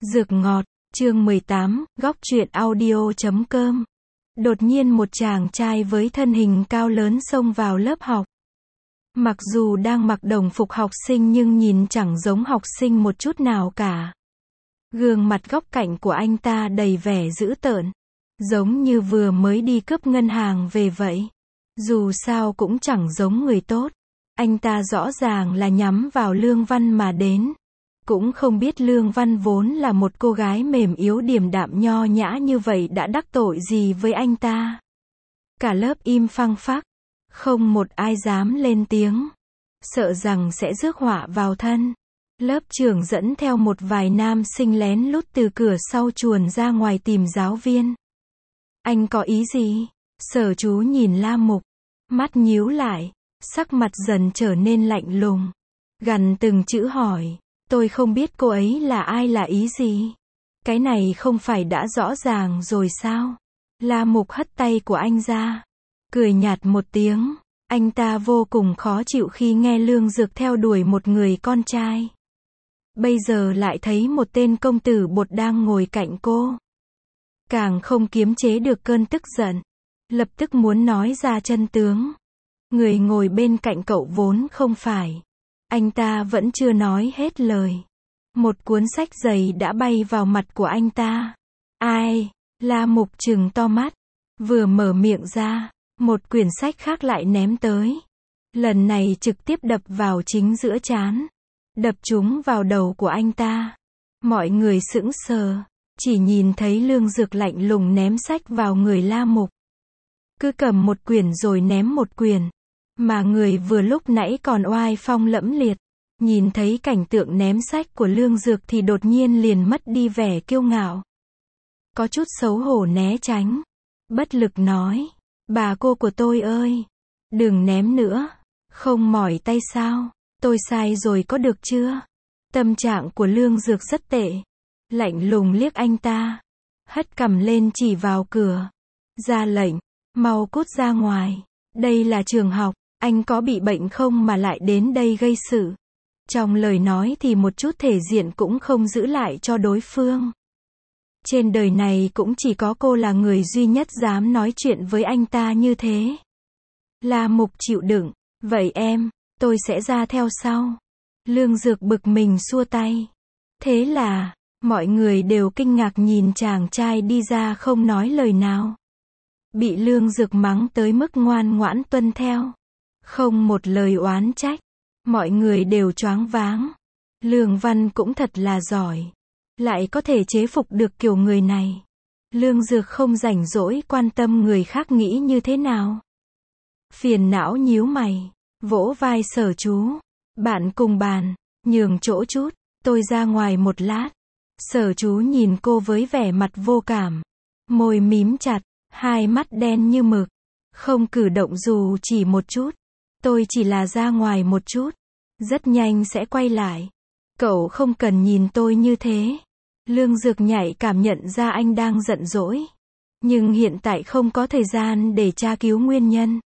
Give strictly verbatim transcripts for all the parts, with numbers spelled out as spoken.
Dược ngọt, chương mười tám, góc truyện audio chấm com. Đột nhiên một chàng trai với thân hình cao lớn xông vào lớp học. Mặc dù đang mặc đồng phục học sinh nhưng nhìn chẳng giống học sinh một chút nào cả. Gương mặt góc cạnh của anh ta đầy vẻ dữ tợn, giống như vừa mới đi cướp ngân hàng về vậy. Dù sao cũng chẳng giống người tốt. Anh ta rõ ràng là nhắm vào Lương Văn mà đến. Cũng không biết Lương Văn vốn là một cô gái mềm yếu điềm đạm nho nhã như vậy đã đắc tội gì với anh ta. Cả lớp im phăng phắc, không một ai dám lên tiếng, sợ rằng sẽ rước họa vào thân. Lớp trưởng dẫn theo một vài nam sinh lén lút từ cửa sau chuồn ra ngoài tìm giáo viên. Anh có ý gì? Sở Chú nhìn La Mục, mắt nhíu lại, sắc mặt dần trở nên lạnh lùng, gằn từng chữ hỏi. Tôi không biết cô ấy là ai, là ý gì? Cái này không phải đã rõ ràng rồi sao? La Mục hất tay của anh ra, cười nhạt một tiếng. Anh ta vô cùng khó chịu khi nghe Lương Dược theo đuổi một người con trai. Bây giờ lại thấy một tên công tử bột đang ngồi cạnh cô. Càng không kiềm chế được cơn tức giận, lập tức muốn nói ra chân tướng. Người ngồi bên cạnh cậu vốn không phải. Anh ta vẫn chưa nói hết lời. Một cuốn sách dày đã bay vào mặt của anh ta. Ai? La Mục trừng to mắt. Vừa mở miệng ra, một quyển sách khác lại ném tới. Lần này trực tiếp đập vào chính giữa trán. Đập trúng vào đầu của anh ta. Mọi người sững sờ, chỉ nhìn thấy Lương Dược lạnh lùng ném sách vào người La Mục. Cứ cầm một quyển rồi ném một quyển. Mà người vừa lúc nãy còn oai phong lẫm liệt, nhìn thấy cảnh tượng ném sách của Lương Dược thì đột nhiên liền mất đi vẻ kiêu ngạo. Có chút xấu hổ né tránh, bất lực nói, bà cô của tôi ơi, đừng ném nữa, không mỏi tay sao, tôi sai rồi có được chưa? Tâm trạng của Lương Dược rất tệ, lạnh lùng liếc anh ta, hất cằm lên chỉ vào cửa, ra lệnh, mau cút ra ngoài, đây là trường học. Anh có bị bệnh không mà lại đến đây gây sự? Trong lời nói thì một chút thể diện cũng không giữ lại cho đối phương. Trên đời này cũng chỉ có cô là người duy nhất dám nói chuyện với anh ta như thế. La Mục chịu đựng, vậy em, tôi sẽ ra theo sau. Lương Dược bực mình xua tay. Thế là, mọi người đều kinh ngạc nhìn chàng trai đi ra không nói lời nào. Bị Lương Dược mắng tới mức ngoan ngoãn tuân theo. Không một lời oán trách. Mọi người đều choáng váng. Lương Văn cũng thật là giỏi. Lại có thể chế phục được kiểu người này. Lương Dược không rảnh rỗi quan tâm người khác nghĩ như thế nào. Phiền não nhíu mày. Vỗ vai Sở Chú. Bạn cùng bàn. Nhường chỗ chút. Tôi ra ngoài một lát. Sở Chú nhìn cô với vẻ mặt vô cảm. Môi mím chặt. Hai mắt đen như mực. Không cử động dù chỉ một chút. Tôi chỉ là ra ngoài một chút. Rất nhanh sẽ quay lại. Cậu không cần nhìn tôi như thế. Lương Dược nhạy cảm nhận ra anh đang giận dỗi. Nhưng hiện tại không có thời gian để tra cứu nguyên nhân.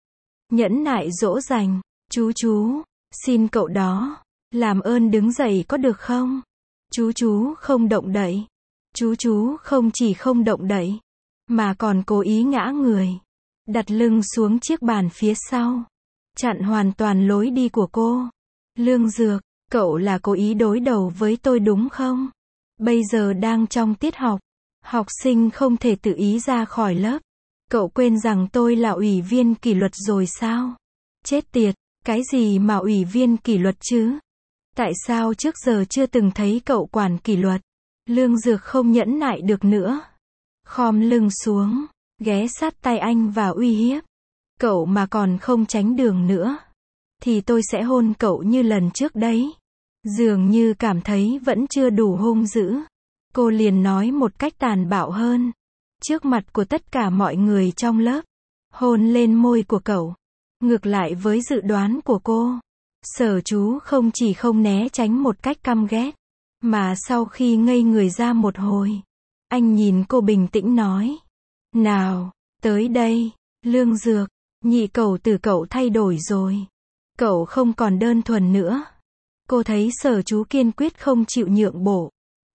Nhẫn nại dỗ dành. Chú chú, xin cậu đó. Làm ơn đứng dậy có được không? Chú chú không động đậy. Chú chú không chỉ không động đậy. Mà còn cố ý ngã người. Đặt lưng xuống chiếc bàn phía sau. Chặn hoàn toàn lối đi của cô. Lương Dược, cậu là cố ý đối đầu với tôi đúng không? Bây giờ đang trong tiết học. Học sinh không thể tự ý ra khỏi lớp. Cậu quên rằng tôi là ủy viên kỷ luật rồi sao? Chết tiệt, cái gì mà ủy viên kỷ luật chứ? Tại sao trước giờ chưa từng thấy cậu quản kỷ luật? Lương Dược không nhẫn nại được nữa. Khom lưng xuống, ghé sát tay anh và uy hiếp. Cậu mà còn không tránh đường nữa, thì tôi sẽ hôn cậu như lần trước đấy. Dường như cảm thấy vẫn chưa đủ hung dữ. Cô liền nói một cách tàn bạo hơn. Trước mặt của tất cả mọi người trong lớp. Hôn lên môi của cậu. Ngược lại với dự đoán của cô. Sở Chú không chỉ không né tránh một cách căm ghét. Mà sau khi ngây người ra một hồi. Anh nhìn cô bình tĩnh nói. Nào, tới đây, Lương Dược. Nhị cậu từ cậu thay đổi rồi. Cậu không còn đơn thuần nữa. Cô thấy Sở Chú kiên quyết không chịu nhượng bộ.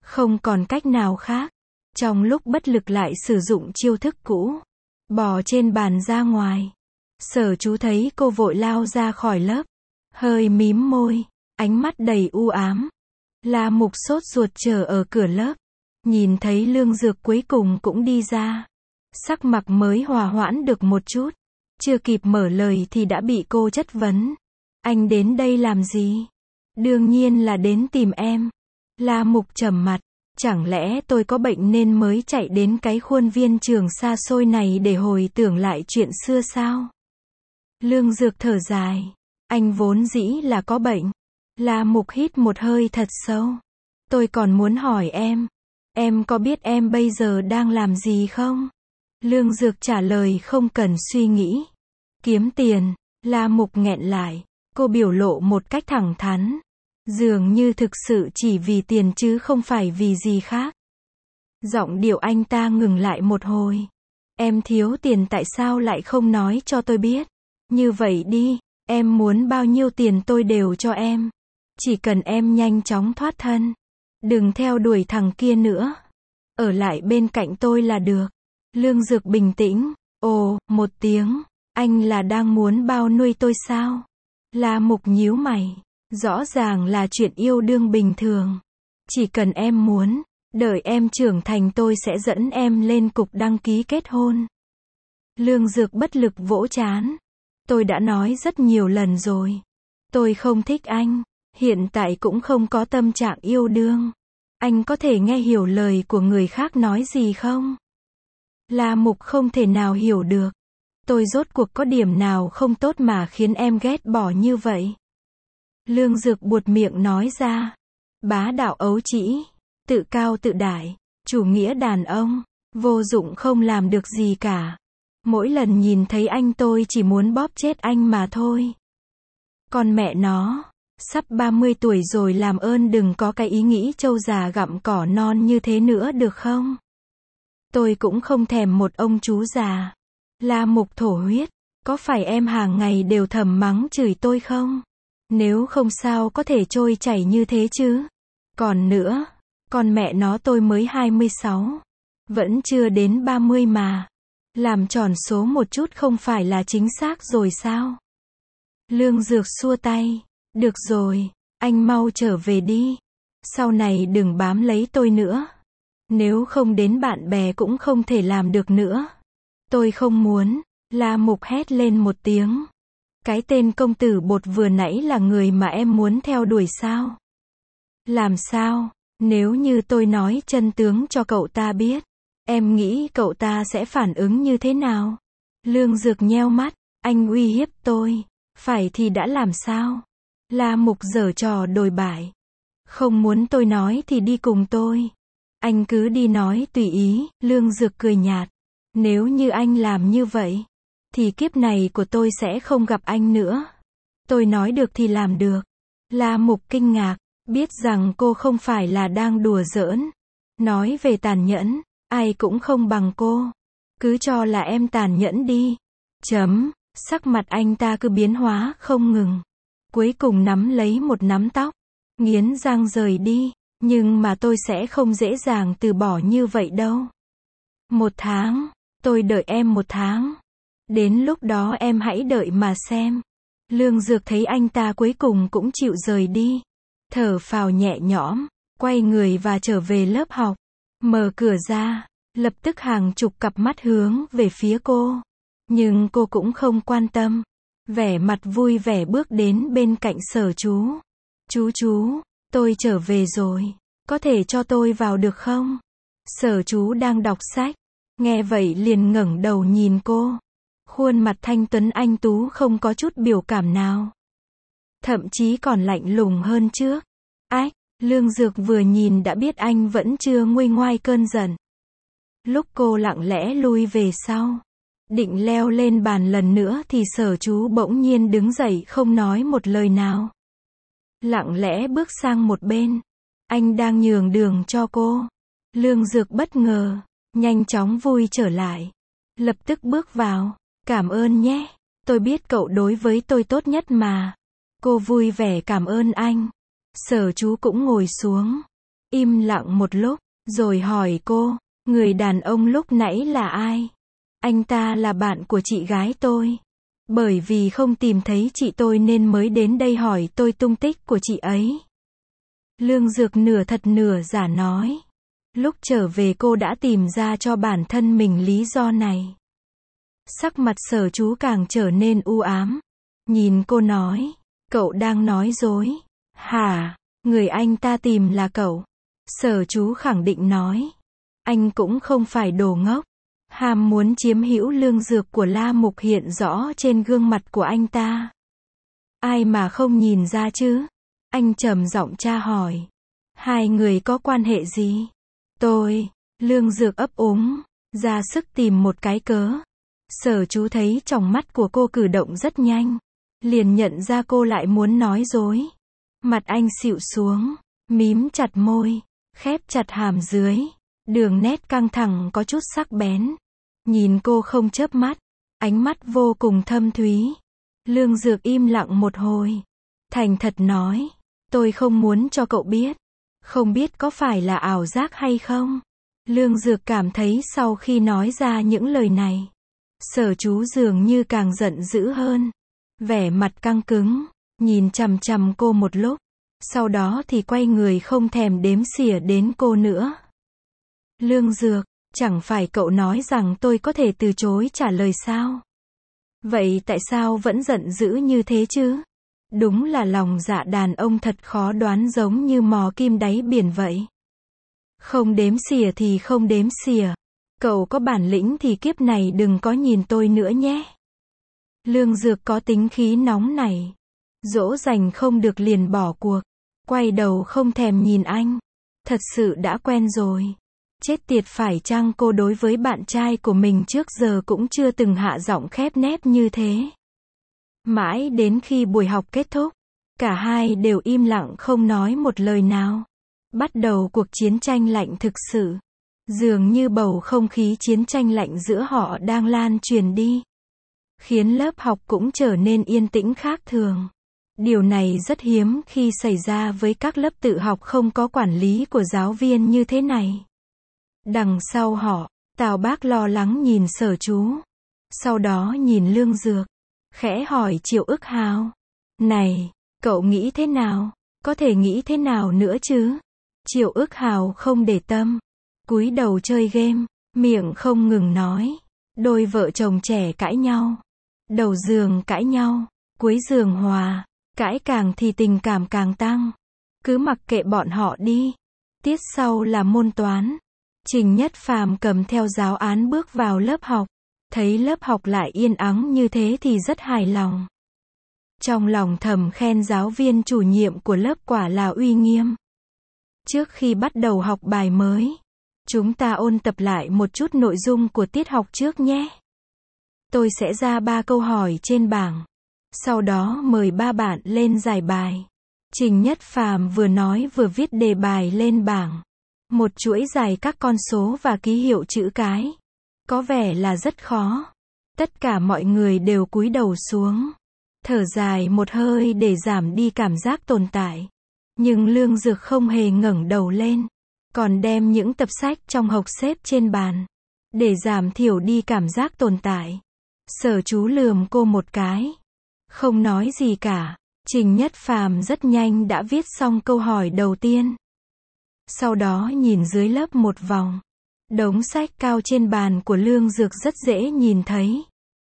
Không còn cách nào khác. Trong lúc bất lực lại sử dụng chiêu thức cũ. Bò trên bàn ra ngoài. Sở Chú thấy cô vội lao ra khỏi lớp. Hơi mím môi. Ánh mắt đầy u ám. La Mục sốt ruột chờ ở cửa lớp. Nhìn thấy Lương Dược cuối cùng cũng đi ra. Sắc mặt mới hòa hoãn được một chút. Chưa kịp mở lời thì đã bị cô chất vấn. Anh đến đây làm gì? Đương nhiên là đến tìm em. La Mục trầm mặt. Chẳng lẽ tôi có bệnh nên mới chạy đến cái khuôn viên trường xa xôi này để hồi tưởng lại chuyện xưa sao? Lương Dược thở dài. Anh vốn dĩ là có bệnh. La Mục hít một hơi thật sâu. Tôi còn muốn hỏi em. Em có biết em bây giờ đang làm gì không? Lương Dược trả lời không cần suy nghĩ. Kiếm tiền. La Mục nghẹn lại. Cô biểu lộ một cách thẳng thắn. Dường như thực sự chỉ vì tiền chứ không phải vì gì khác. Giọng điệu anh ta ngừng lại một hồi. Em thiếu tiền tại sao lại không nói cho tôi biết? Như vậy đi, em muốn bao nhiêu tiền tôi đều cho em. Chỉ cần em nhanh chóng thoát thân. Đừng theo đuổi thằng kia nữa. Ở lại bên cạnh tôi là được. Lương Dược bình tĩnh. Ồ, một tiếng. Anh là đang muốn bao nuôi tôi sao? La Mục nhíu mày. Rõ ràng là chuyện yêu đương bình thường. Chỉ cần em muốn, đợi em trưởng thành tôi sẽ dẫn em lên cục đăng ký kết hôn. Lương Dược bất lực vỗ trán. Tôi đã nói rất nhiều lần rồi. Tôi không thích anh. Hiện tại cũng không có tâm trạng yêu đương. Anh có thể nghe hiểu lời của người khác nói gì không? La Mục không thể nào hiểu được. Tôi rốt cuộc có điểm nào không tốt mà khiến em ghét bỏ như vậy? Lương Dược buột miệng nói ra. Bá đạo ấu trĩ, tự cao tự đại, chủ nghĩa đàn ông, vô dụng không làm được gì cả. Mỗi lần nhìn thấy anh tôi chỉ muốn bóp chết anh mà thôi. Con mẹ nó, sắp ba mươi tuổi rồi làm ơn đừng có cái ý nghĩ trâu già gặm cỏ non như thế nữa được không? Tôi cũng không thèm một ông chú già. La Mục thổ huyết. Có phải em hàng ngày đều thầm mắng chửi tôi không? Nếu không sao có thể trôi chảy như thế chứ? Còn nữa, con mẹ nó tôi mới hai mươi sáu. Vẫn chưa đến ba mươi mà. Làm tròn số một chút không phải là chính xác rồi sao? Lương Dược xua tay. Được rồi, anh mau trở về đi. Sau này đừng bám lấy tôi nữa. Nếu không đến bạn bè cũng không thể làm được nữa. Tôi không muốn. La Mục hét lên một tiếng. Cái tên công tử bột vừa nãy là người mà em muốn theo đuổi sao? Làm sao? Nếu như tôi nói chân tướng cho cậu ta biết, em nghĩ cậu ta sẽ phản ứng như thế nào? Lương Dược nheo mắt. Anh uy hiếp tôi. Phải thì đã làm sao? La Mục giở trò đồi bại. Không muốn tôi nói thì đi cùng tôi. Anh cứ đi nói tùy ý. Lương Dược cười nhạt. Nếu như anh làm như vậy, thì kiếp này của tôi sẽ không gặp anh nữa. Tôi nói được thì làm được. La Mục kinh ngạc, biết rằng cô không phải là đang đùa giỡn. Nói về tàn nhẫn, ai cũng không bằng cô. Cứ cho là em tàn nhẫn đi. Chấm, sắc mặt anh ta cứ biến hóa không ngừng. Cuối cùng nắm lấy một nắm tóc, nghiến răng rời đi. Nhưng mà tôi sẽ không dễ dàng từ bỏ như vậy đâu. Một tháng, tôi đợi em một tháng. Đến lúc đó em hãy đợi mà xem. Lương Dược thấy anh ta cuối cùng cũng chịu rời đi. Thở phào nhẹ nhõm, quay người và trở về lớp học. Mở cửa ra, lập tức hàng chục cặp mắt hướng về phía cô. Nhưng cô cũng không quan tâm. Vẻ mặt vui vẻ bước đến bên cạnh Sở Chú. Chú chú, tôi trở về rồi. Có thể cho tôi vào được không? Sở Chú đang đọc sách. Nghe vậy liền ngẩng đầu nhìn cô. Khuôn mặt thanh tuấn anh tú không có chút biểu cảm nào. Thậm chí còn lạnh lùng hơn trước. Ách, Lương Dược vừa nhìn đã biết anh vẫn chưa nguôi ngoai cơn giận. Lúc cô lặng lẽ lui về sau, định leo lên bàn lần nữa thì Sở Chú bỗng nhiên đứng dậy không nói một lời nào. Lặng lẽ bước sang một bên. Anh đang nhường đường cho cô. Lương Dược bất ngờ, nhanh chóng vui trở lại. Lập tức bước vào. Cảm ơn nhé. Tôi biết cậu đối với tôi tốt nhất mà. Cô vui vẻ cảm ơn anh. Sở Chú cũng ngồi xuống. im lặng một lúc, rồi hỏi cô, người đàn ông lúc nãy là ai? Anh ta là bạn của chị gái tôi. Bởi vì không tìm thấy chị tôi nên mới đến đây hỏi tôi tung tích của chị ấy. Lương Dược nửa thật nửa giả nói. Lúc trở về cô đã tìm ra cho bản thân mình lý do này. Sắc mặt Sở Chú càng trở nên u ám. Nhìn cô nói, cậu đang nói dối. Hả? Người anh ta tìm là cậu. Sở Chú khẳng định nói. Anh cũng không phải đồ ngốc. Ham muốn chiếm hữu Lương Dược của La Mục hiện rõ trên gương mặt của anh ta. Ai mà không nhìn ra chứ? Anh trầm giọng tra hỏi. Hai người có quan hệ gì? Tôi, Lương Dược ấp úng, ra sức tìm một cái cớ. Sở Chú thấy trong mắt của cô cử động rất nhanh. Liền nhận ra cô lại muốn nói dối. Mặt anh xịu xuống, mím chặt môi, khép chặt hàm dưới. Đường nét căng thẳng có chút sắc bén. Nhìn cô không chớp mắt, ánh mắt vô cùng thâm thúy. Lương Dược im lặng một hồi. Thành thật nói, tôi không muốn cho cậu biết. Không biết có phải là ảo giác hay không? Lương Dược cảm thấy sau khi nói ra những lời này, Sở Chú dường như càng giận dữ hơn. Vẻ mặt căng cứng, nhìn chằm chằm cô một lúc. Sau đó thì quay người không thèm đếm xỉa đến cô nữa. Lương Dược, chẳng phải cậu nói rằng tôi có thể từ chối trả lời sao? Vậy tại sao vẫn giận dữ như thế chứ? Đúng là lòng dạ đàn ông thật khó đoán, giống như mò kim đáy biển vậy. Không đếm xỉa thì không đếm xỉa. Cậu có bản lĩnh thì kiếp này đừng có nhìn tôi nữa nhé. Lương Dược có tính khí nóng này. Dỗ dành không được liền bỏ cuộc. Quay đầu không thèm nhìn anh. Thật sự đã quen rồi. Chết tiệt, phải chăng cô đối với bạn trai của mình trước giờ cũng chưa từng hạ giọng khép nép như thế? Mãi đến khi buổi học kết thúc, cả hai đều im lặng không nói một lời nào. Bắt đầu cuộc chiến tranh lạnh thực sự. Dường như bầu không khí chiến tranh lạnh giữa họ đang lan truyền đi. Khiến lớp học cũng trở nên yên tĩnh khác thường. Điều này rất hiếm khi xảy ra với các lớp tự học không có quản lý của giáo viên như thế này. Đằng sau họ, Tào Bác lo lắng nhìn Sở Chú. Sau đó nhìn Lương Dược. Khẽ hỏi Triệu Ức Hào. Này, cậu nghĩ thế nào? Có thể nghĩ thế nào nữa chứ? Triệu Ức Hào không để tâm. Cúi đầu chơi game, miệng không ngừng nói. Đôi vợ chồng trẻ cãi nhau. Đầu giường cãi nhau. Cuối giường hòa. Cãi càng thì tình cảm càng tăng. Cứ mặc kệ bọn họ đi. Tiết sau là môn toán. Trình Nhất Phàm cầm theo giáo án bước vào lớp học. Thấy lớp học lại yên ắng như thế thì rất hài lòng. Trong lòng thầm khen giáo viên chủ nhiệm của lớp quả là uy nghiêm. Trước khi bắt đầu học bài mới, chúng ta ôn tập lại một chút nội dung của tiết học trước nhé. Tôi sẽ ra ba câu hỏi trên bảng. Sau đó mời ba bạn lên giải bài. Trình Nhất Phàm vừa nói vừa viết đề bài lên bảng. Một chuỗi dài các con số và ký hiệu chữ cái. Có vẻ là rất khó. Tất cả mọi người đều cúi đầu xuống. Thở dài một hơi để giảm đi cảm giác tồn tại. Nhưng Lương Dược không hề ngẩng đầu lên. Còn đem những tập sách trong hộc xếp trên bàn. Để giảm thiểu đi cảm giác tồn tại. Sở Chú lườm cô một cái. Không nói gì cả. Trình Nhất Phàm rất nhanh đã viết xong câu hỏi đầu tiên. Sau đó nhìn dưới lớp một vòng. Đống sách cao trên bàn của Lương Dược rất dễ nhìn thấy.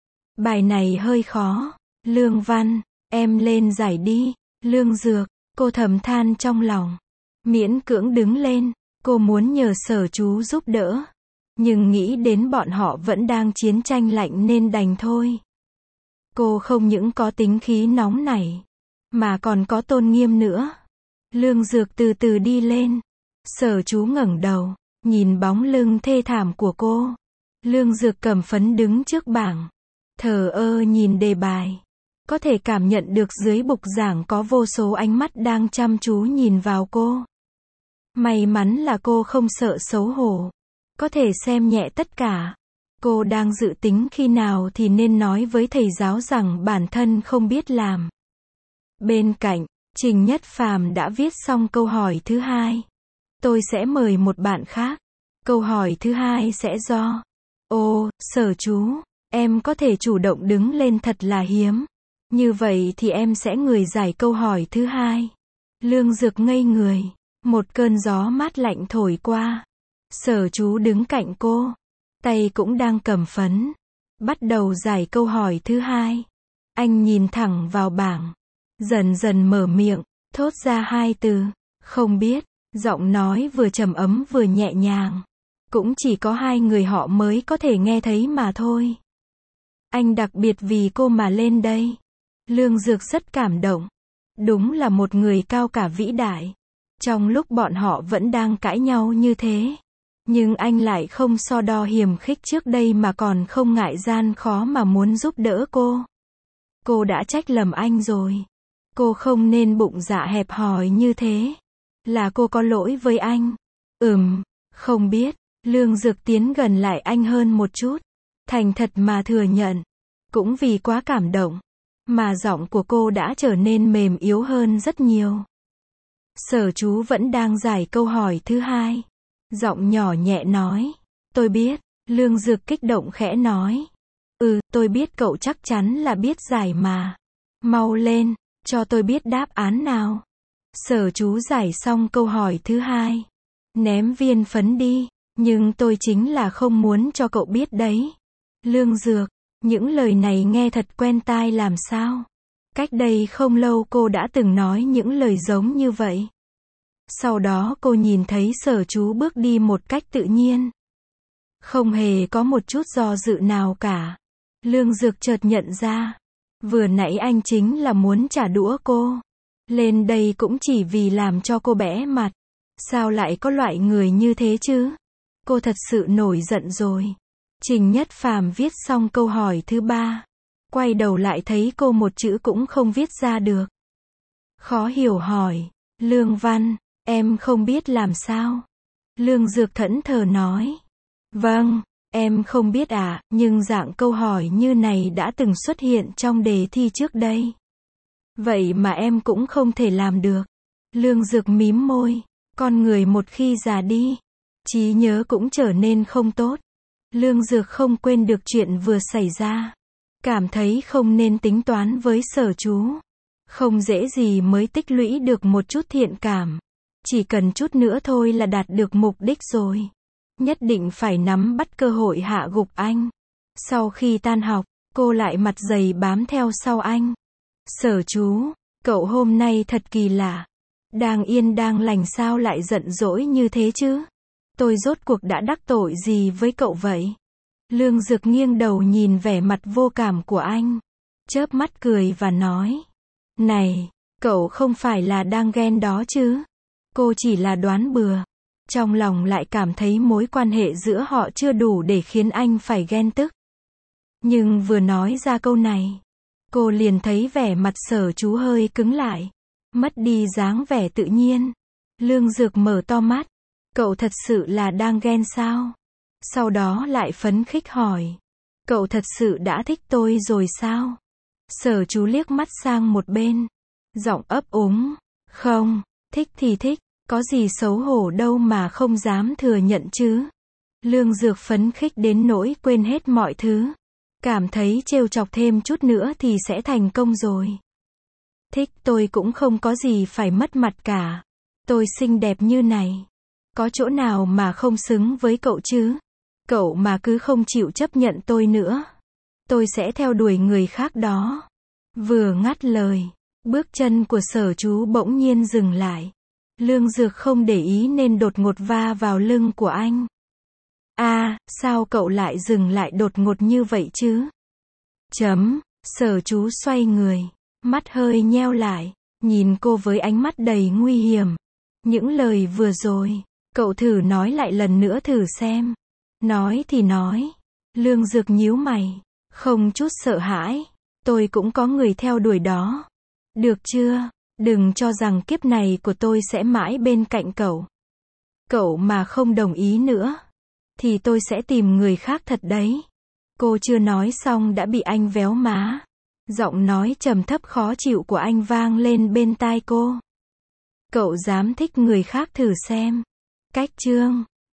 Bài này hơi khó. Lương Văn, em lên giải đi. Lương Dược, cô thầm than trong lòng. Miễn cưỡng đứng lên, cô muốn nhờ Sở Chú giúp đỡ. Nhưng nghĩ đến bọn họ vẫn đang chiến tranh lạnh nên đành thôi. Cô không những có tính khí nóng nảy, mà còn có tôn nghiêm nữa. Lương Dược từ từ đi lên. Sở Chú ngẩng đầu, nhìn bóng lưng thê thảm của cô. Lương Dược cầm phấn đứng trước bảng. Thờ ơ nhìn đề bài. Có thể cảm nhận được dưới bục giảng có vô số ánh mắt đang chăm chú nhìn vào cô. May mắn là cô không sợ xấu hổ. Có thể xem nhẹ tất cả. Cô đang dự tính khi nào thì nên nói với thầy giáo rằng bản thân không biết làm. Bên cạnh, Trình Nhất Phàm đã viết xong câu hỏi thứ hai. tôi sẽ mời một bạn khác. Câu hỏi thứ hai sẽ do. Ồ, Sở chú, em có thể chủ động đứng lên thật là hiếm. Như vậy thì em sẽ người giải câu hỏi thứ hai. Lương Dược ngây người. Một cơn gió mát lạnh thổi qua. Sở chú đứng cạnh cô. Tay cũng đang cầm phấn. Bắt đầu giải câu hỏi thứ hai. Anh nhìn thẳng vào bảng. Dần dần mở miệng, thốt ra hai từ. Không biết. Giọng nói vừa trầm ấm vừa nhẹ nhàng. Cũng chỉ có hai người họ mới có thể nghe thấy mà thôi. Anh đặc biệt vì cô mà lên đây. Lương Dược rất cảm động. Đúng là một người cao cả vĩ đại. Trong lúc bọn họ vẫn đang cãi nhau như thế. Nhưng anh lại không so đo hiềm khích trước đây mà còn không ngại gian khó mà muốn giúp đỡ cô. Cô đã trách lầm anh rồi. Cô không nên bụng dạ hẹp hòi như thế. Là cô có lỗi với anh. Ừm, không biết. Lương Dược tiến gần lại anh hơn một chút. Thành thật mà thừa nhận. Cũng vì quá cảm động. Mà giọng của cô đã trở nên mềm yếu hơn rất nhiều. Sở chú vẫn đang giải câu hỏi thứ hai. Giọng nhỏ nhẹ nói. Tôi biết. Lương Dược kích động khẽ nói. Ừ, tôi biết cậu chắc chắn là biết giải mà. Mau lên, cho tôi biết đáp án nào. Sở chú giải xong câu hỏi thứ hai. Ném viên phấn đi. Nhưng tôi chính là không muốn cho cậu biết đấy. Lương Dược. Những lời này nghe thật quen tai làm sao. Cách đây không lâu cô đã từng nói những lời giống như vậy. Sau đó cô nhìn thấy Sở chú bước đi một cách tự nhiên. Không hề có một chút do dự nào cả. Lương Dược chợt nhận ra. Vừa nãy anh chính là muốn trả đũa cô. Lên đây cũng chỉ vì làm cho cô bẽ mặt. Sao lại có loại người như thế chứ? Cô thật sự nổi giận rồi. Trình Nhất Phàm viết xong câu hỏi thứ ba. Quay đầu lại thấy cô một chữ cũng không viết ra được. Khó hiểu hỏi. Lương Văn, em không biết làm sao? Lương Dược thẫn thờ nói. Vâng, em không biết à, nhưng dạng câu hỏi như này đã từng xuất hiện trong đề thi trước đây. Vậy mà em cũng không thể làm được. Lương Dược mím môi. Con người một khi già đi, trí nhớ cũng trở nên không tốt. Lương Dược không quên được chuyện vừa xảy ra. Cảm thấy không nên tính toán với Sở chú. Không dễ gì mới tích lũy được một chút thiện cảm. Chỉ cần chút nữa thôi là đạt được mục đích rồi. Nhất định phải nắm bắt cơ hội hạ gục anh. Sau khi tan học, cô lại mặt dày bám theo sau anh. Sở chú, cậu hôm nay thật kỳ lạ. Đang yên đang lành sao lại giận dỗi như thế chứ? Tôi rốt cuộc đã đắc tội gì với cậu vậy? Lương Dược nghiêng đầu nhìn vẻ mặt vô cảm của anh. Chớp mắt cười và nói. Này, cậu không phải là đang ghen đó chứ? Cô chỉ là đoán bừa. Trong lòng lại cảm thấy mối quan hệ giữa họ chưa đủ để khiến anh phải ghen tức. Nhưng vừa nói ra câu này, cô liền thấy vẻ mặt Sở chú hơi cứng lại. Mất đi dáng vẻ tự nhiên. Lương Dược mở to mắt. Cậu thật sự là đang ghen sao? Sau đó lại phấn khích hỏi. Cậu thật sự đã thích tôi rồi sao? Sở chú liếc mắt sang một bên. Giọng ấp úng. Không, thích thì thích. Có gì xấu hổ đâu mà không dám thừa nhận chứ. Lương Dược phấn khích đến nỗi quên hết mọi thứ. Cảm thấy trêu chọc thêm chút nữa thì sẽ thành công rồi. Thích tôi cũng không có gì phải mất mặt cả. Tôi xinh đẹp như này. Có chỗ nào mà không xứng với cậu chứ? Cậu mà cứ không chịu chấp nhận tôi nữa. Tôi sẽ theo đuổi người khác đó. Vừa ngắt lời. Bước chân của Sở chú bỗng nhiên dừng lại. Lương Dược không để ý nên đột ngột va vào lưng của anh. À, sao cậu lại dừng lại đột ngột như vậy chứ? Chấm, Sở chú xoay người. Mắt hơi nheo lại. Nhìn cô với ánh mắt đầy nguy hiểm. Những lời vừa rồi, cậu thử nói lại lần nữa thử xem. Nói thì nói. Lương Dược nhíu mày. Không chút sợ hãi. Tôi cũng có người theo đuổi đó. Được chưa? Đừng cho rằng kiếp này của tôi sẽ mãi bên cạnh cậu. Cậu mà không đồng ý nữa, thì tôi sẽ tìm người khác thật đấy. Cô chưa nói xong đã bị anh véo má. Giọng nói trầm thấp khó chịu của anh vang lên bên tai cô. Cậu dám thích người khác thử xem. Cách chương